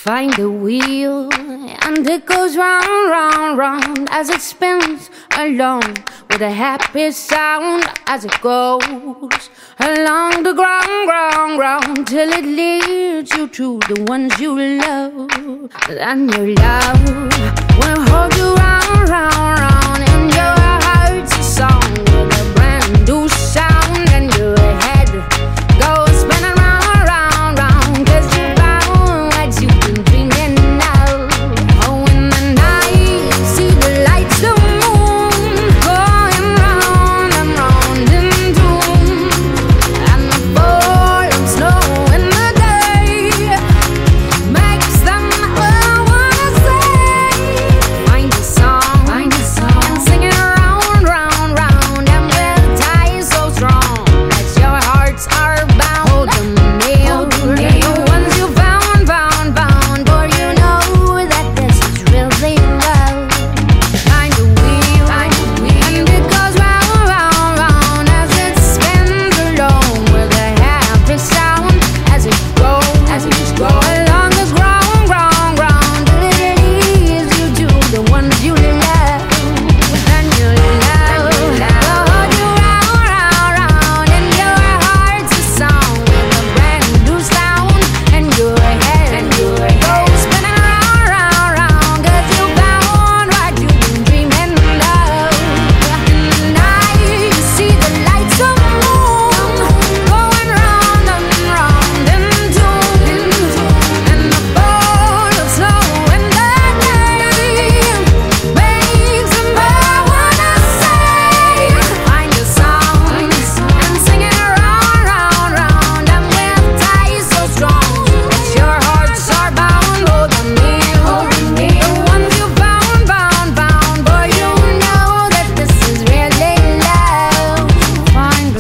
Find the wheel, and it goes round, round, round as it spins along with a happy sound as it goes along the ground, ground, ground till it leads you to the ones you love. And your love will hold you round, round, round in your heart's a song with a brand new sound, and your head goes spinning round, round, round 'cause you found what you've been dreaming of. Oh, in the night, see the lights, the moon going round and round in doom, and the fall of snow in the day makes them all wanna say, find a song and sing it round, round, round, and with ties so strong that your hearts are bound. Hold them near, the ones you found, found, found, for you know that this is really love. Find a wheel, and it goes round, round, round as it spins along with a happy sound as it goes along the ground, ground, ground till it leads you to the ones you love. And your love will hold you round, round, round in your heart's a song with a brand new sound, and your head goes spinning round, round, round 'cause you found what you've been dreaming of. In the night you see the lights of the moon going round and round in tune, and the fall of snow in the day makes them all wanna say, find a song and sing it round, round, round, and with ties so strong that your hearts are bound. Hold them near, the ones you found, found, found, for you know that this is really love. Find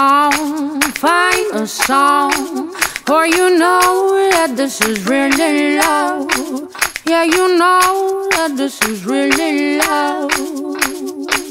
a song, for you know that this is really love. Yeah, you know that this is really love.